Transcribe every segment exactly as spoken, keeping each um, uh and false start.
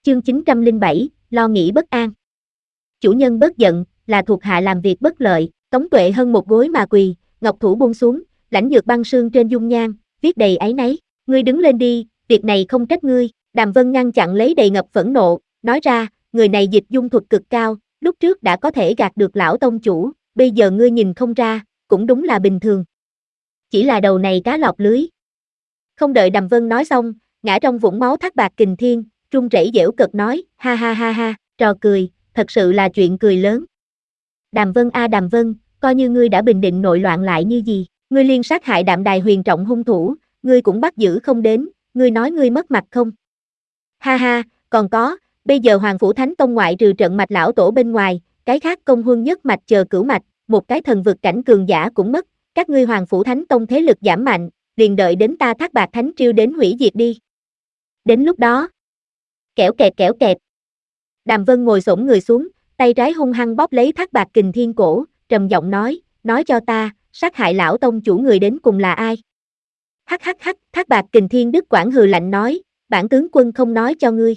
Chương chín trăm lẻ bảy, lo nghĩ bất an. Chủ nhân bớt giận, là thuộc hạ làm việc bất lợi. Tống Tuệ Hân một gối mà quỳ, ngọc thủ buông xuống, lãnh dược băng sương trên dung nhan, viết đầy áy náy. Ngươi đứng lên đi, việc này không trách ngươi. Đàm Vân ngăn chặn lấy đầy ngập phẫn nộ, nói ra, người này dịch dung thuật cực cao, lúc trước đã có thể gạt được lão tông chủ, bây giờ ngươi nhìn không ra, cũng đúng là bình thường. Chỉ là đầu này cá lọt lưới. Không đợi Đàm Vân nói xong, ngã trong vũng máu Thác Bạt Kình Thiên, run rẩy giễu cợt nói, ha ha ha ha, trò cười, thật sự là chuyện cười lớn. Đàm Vân a à Đàm Vân, coi như ngươi đã bình định nội loạn lại như gì, ngươi liên sát hại Đạm Đài huyền trọng hung thủ, ngươi cũng bắt giữ không đến, ngươi nói ngươi mất mặt không? Ha ha, còn có, bây giờ Hoàng Phủ Thánh Tông ngoại trừ trận mạch lão tổ bên ngoài, cái khác công huân nhất mạch chờ cửu mạch, một cái thần vực cảnh cường giả cũng mất, các ngươi Hoàng Phủ Thánh Tông thế lực giảm mạnh, liền đợi đến ta Thác Bạt Thánh Triêu đến hủy diệt đi. Đến lúc đó, kẻo kẹt kẻo kẹt. Đàm Vân ngồi xổm người xuống, tay trái hung hăng bóp lấy Thác Bạt Kình Thiên cổ, trầm giọng nói, nói cho ta, sát hại lão tông chủ người đến cùng là ai? Hắc hắc hắc, Thác Bạt Kình Thiên Đức Quảng hừ lạnh nói, bản tướng quân không nói cho ngươi.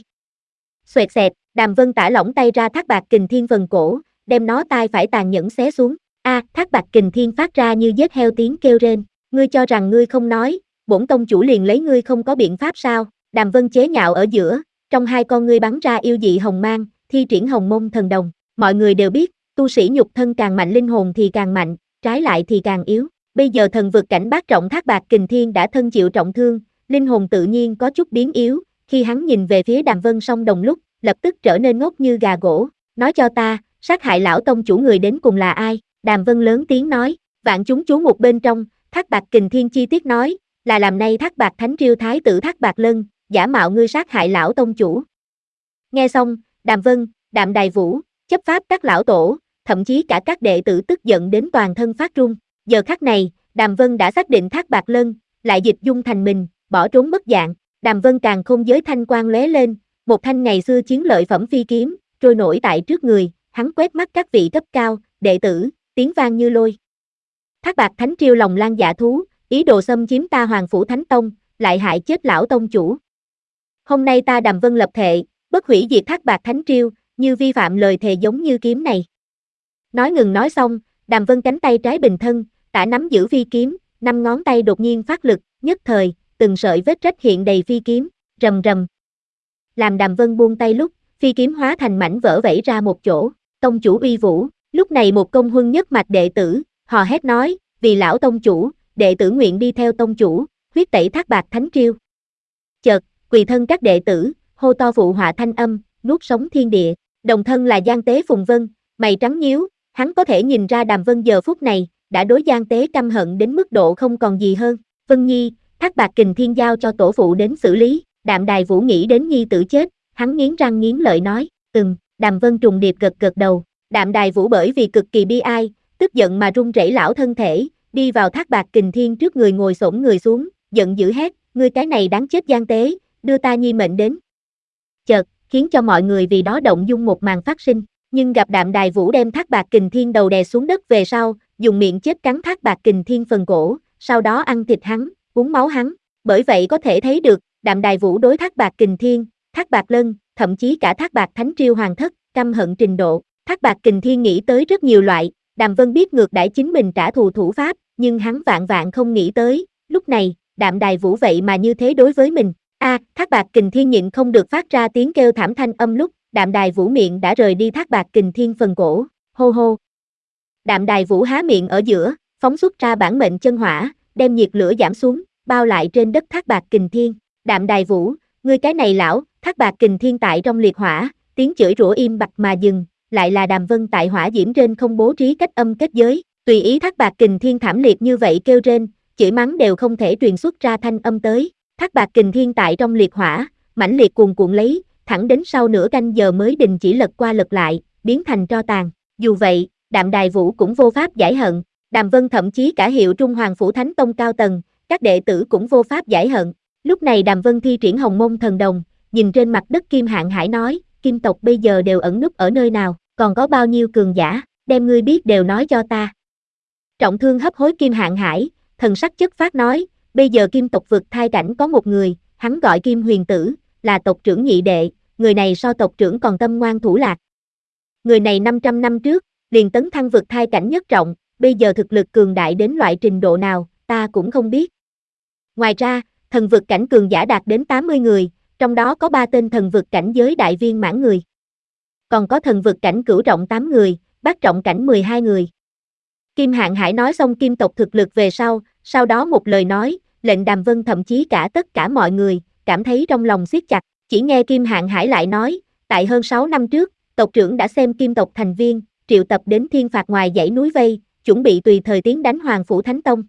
Xoẹt xẹt, Đàm Vân tả lỏng tay ra Thác Bạt Kình Thiên phần cổ, đem nó tai phải tàn nhẫn xé xuống. A, à, Thác Bạt Kình Thiên phát ra như giết heo tiếng kêu rên, ngươi cho rằng ngươi không nói, bổn tông chủ liền lấy ngươi không có biện pháp sao? Đàm Vân chế nhạo ở giữa, trong hai con ngươi bắn ra yêu dị hồng mang, thi triển hồng môn thần đồng. Mọi người đều biết, tu sĩ nhục thân càng mạnh linh hồn thì càng mạnh, trái lại thì càng yếu. Bây giờ thần vực cảnh bát trọng Thác Bạt Kình Thiên đã thân chịu trọng thương, linh hồn tự nhiên có chút biến yếu. Khi hắn nhìn về phía Đàm Vân song đồng lúc, lập tức trở nên ngốc như gà gỗ. Nói cho ta, sát hại lão tông chủ người đến cùng là ai? Đàm Vân lớn tiếng nói. Vạn chúng chú một bên trong, Thác Bạt Kình Thiên chi tiết nói, là làm nay Thác Bạt Thánh Triêu thái tử Thác Bạt Lân, giả mạo ngươi sát hại lão tông chủ. Nghe xong, Đàm Vân, Đạm Đài Vũ, chấp pháp các lão tổ, thậm chí cả các đệ tử tức giận đến toàn thân phát run. Giờ khắc này, Đàm Vân đã xác định Thác Bạt Lân, lại dịch dung thành mình, bỏ trốn bất dạng. Đàm Vân càng không giới thanh quang lóe lên, một thanh ngày xưa chiến lợi phẩm phi kiếm, trôi nổi tại trước người, hắn quét mắt các vị cấp cao, đệ tử, tiếng vang như lôi. Thác Bạt Thánh Triêu lòng lan dạ thú, ý đồ xâm chiếm ta Hoàng Phủ Thánh Tông, lại hại chết lão tông chủ. Hôm nay ta Đàm Vân lập thệ, bất hủy diệt Thác Bạt Thánh Triêu, như vi phạm lời thề giống như kiếm này. Nói ngừng nói xong, Đàm Vân cánh tay trái bình thân, tả nắm giữ phi kiếm, năm ngón tay đột nhiên phát lực, nhất thời, từng sợi vết rách hiện đầy phi kiếm, rầm rầm. Làm Đàm Vân buông tay lúc, phi kiếm hóa thành mảnh vỡ vẩy ra một chỗ, tông chủ uy vũ. Lúc này một công huân nhất mạch đệ tử, hò hét nói, vì lão tông chủ, đệ tử nguyện đi theo tông chủ, huyết tẩy Thác Bạt Thánh Triêu. Chợt, quỳ thân các đệ tử, hô to phụ họa thanh âm, nuốt sống thiên địa. Đồng thân là Giang Tế Phùng Vân, mày trắng nhíu, hắn có thể nhìn ra Đàm Vân giờ phút này, đã đối Giang Tế căm hận đến mức độ không còn gì hơn. Vân Nhi, Thác Bạt Kình Thiên giao cho tổ phụ đến xử lý. Đạm Đài Vũ nghĩ đến Nhi tử chết, hắn nghiến răng nghiến lợi nói, ừm. Đàm Vân trùng điệp gật gật đầu. Đạm Đài Vũ bởi vì cực kỳ bi ai, tức giận mà run rẩy lão thân thể, đi vào Thác Bạt Kình Thiên trước người ngồi xổm người xuống, giận dữ hét, ngươi cái này đáng chết Giang Tế, đưa ta Nhi mệnh đến. Chợt, khiến cho mọi người vì đó động dung một màn phát sinh, nhưng gặp Đạm Đài Vũ đem Thác Bạt Kình Thiên đầu đè xuống đất về sau, dùng miệng chết cắn Thác Bạt Kình Thiên phần cổ, sau đó ăn thịt hắn, uống máu hắn. Bởi vậy có thể thấy được, Đạm Đài Vũ đối Thác Bạt Kình Thiên, Thác Bạt Lân, thậm chí cả Thác Bạt Thánh Triêu hoàng thất, căm hận trình độ. Thác Bạt Kình Thiên nghĩ tới rất nhiều loại, Đàm Vân biết ngược đãi chính mình trả thù thủ pháp, nhưng hắn vạn vạn không nghĩ tới, lúc này, Đạm Đài Vũ vậy mà như thế đối với mình. A, à, Thác Bạt Kình Thiên nhịn không được phát ra tiếng kêu thảm thanh âm lúc, Đạm Đài Vũ miệng đã rời đi Thác Bạt Kình Thiên phần cổ, hô hô. Đạm Đài Vũ há miệng ở giữa, phóng xuất ra bản mệnh chân hỏa, đem nhiệt lửa giảm xuống, bao lại trên đất Thác Bạt Kình Thiên. Đạm Đài Vũ, ngươi cái này lão, Thác Bạt Kình Thiên tại trong liệt hỏa, tiếng chửi rủa im bặt mà dừng, lại là Đàm Vân tại hỏa diễm trên không bố trí cách âm kết giới, tùy ý Thác Bạt Kình Thiên thảm liệt như vậy kêu rên, chửi mắng đều không thể truyền xuất ra thanh âm tới. Thác Bạt Kình Thiên tại trong liệt hỏa, mãnh liệt cuồn cuộn lấy, thẳng đến sau nửa canh giờ mới đình chỉ lật qua lật lại, biến thành tro tàn. Dù vậy, Đạm Đài Vũ cũng vô pháp giải hận, Đàm Vân thậm chí cả hiệu Trung Hoàng Phủ Thánh Tông cao tầng, các đệ tử cũng vô pháp giải hận. Lúc này Đàm Vân thi triển hồng môn thần đồng, nhìn trên mặt đất Kim Hạn Hải nói, Kim tộc bây giờ đều ẩn núp ở nơi nào, còn có bao nhiêu cường giả, đem ngươi biết đều nói cho ta. Trọng thương hấp hối Kim Hạn Hải, thần sắc chất phát nói, bây giờ Kim tộc vực thai cảnh có một người, hắn gọi Kim Huyền Tử, là tộc trưởng nhị đệ, người này so tộc trưởng còn tâm ngoan thủ lạc. Người này năm trăm năm trước, liền tấn thăng vực thai cảnh nhất trọng, bây giờ thực lực cường đại đến loại trình độ nào, ta cũng không biết. Ngoài ra, thần vực cảnh cường giả đạt đến tám mươi người, trong đó có ba tên thần vực cảnh giới đại viên mãn người. Còn có thần vực cảnh cửu trọng tám người, bát trọng cảnh mười hai người. Kim Hạng Hải nói xong kim tộc thực lực về sau, sau đó một lời nói, lệnh Đàm Vân thậm chí cả tất cả mọi người, cảm thấy trong lòng siết chặt, chỉ nghe Kim Hạng Hải lại nói, tại hơn sáu năm trước, tộc trưởng đã xem kim tộc thành viên, triệu tập đến thiên phạt ngoài dãy núi vây, chuẩn bị tùy thời tiến đánh Hoàng Phủ Thánh Tông.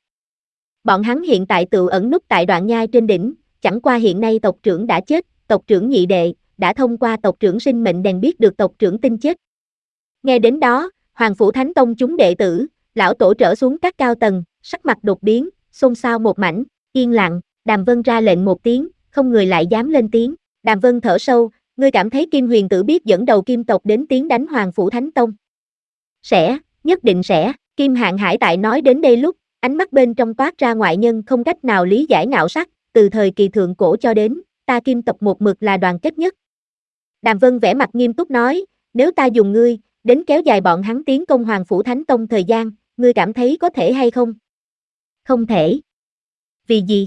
Bọn hắn hiện tại tự ẩn núp tại đoạn nhai trên đỉnh, chẳng qua hiện nay tộc trưởng đã chết, tộc trưởng nhị đệ, đã thông qua tộc trưởng sinh mệnh đèn biết được tộc trưởng tin chết. Nghe đến đó, Hoàng Phủ Thánh Tông chúng đệ tử, lão tổ trở xuống các cao tầng, sắc mặt đột biến, xôn xao một mảnh, yên lặng, Đàm Vân ra lệnh một tiếng, không người lại dám lên tiếng. Đàm Vân thở sâu, ngươi cảm thấy Kim Huyền Tử biết dẫn đầu Kim tộc đến tiến đánh Hoàng Phủ Thánh Tông? Sẽ, nhất định sẽ. Kim Hạng Hải tại nói đến đây lúc, ánh mắt bên trong toát ra ngoại nhân không cách nào lý giải ngạo sắc, từ thời kỳ thượng cổ cho đến, ta Kim tộc một mực là đoàn kết nhất. Đàm Vân vẻ mặt nghiêm túc nói, nếu ta dùng ngươi, đến kéo dài bọn hắn tiến công Hoàng Phủ Thánh Tông thời gian, ngươi cảm thấy có thể hay không? Không thể. Vì gì?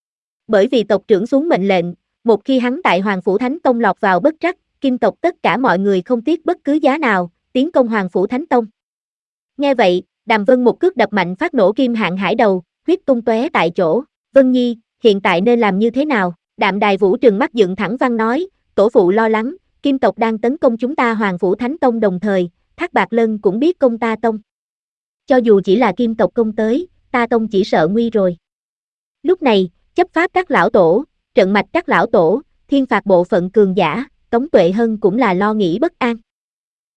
Bởi vì tộc trưởng xuống mệnh lệnh, một khi hắn tại Hoàng Phủ Thánh Tông lọt vào bất trắc, Kim tộc tất cả mọi người không tiếc bất cứ giá nào, tiến công Hoàng Phủ Thánh Tông. Nghe vậy, Đàm Vân một cước đập mạnh phát nổ Kim Hạng Hải đầu, huyết tung tóe tại chỗ. Vân Nhi, hiện tại nên làm như thế nào? Đạm Đài Vũ trừng mắt dựng thẳng văn nói, tổ phụ lo lắng, Kim tộc đang tấn công chúng ta Hoàng Phủ Thánh Tông đồng thời, Thác Bạt Lân cũng biết công ta tông. Cho dù chỉ là Kim tộc công tới, ta tông chỉ sợ nguy rồi. Lúc này, chấp pháp các lão tổ, trận mạch các lão tổ, thiên phạt bộ phận cường giả, Tống Tuệ Hân cũng là lo nghĩ bất an.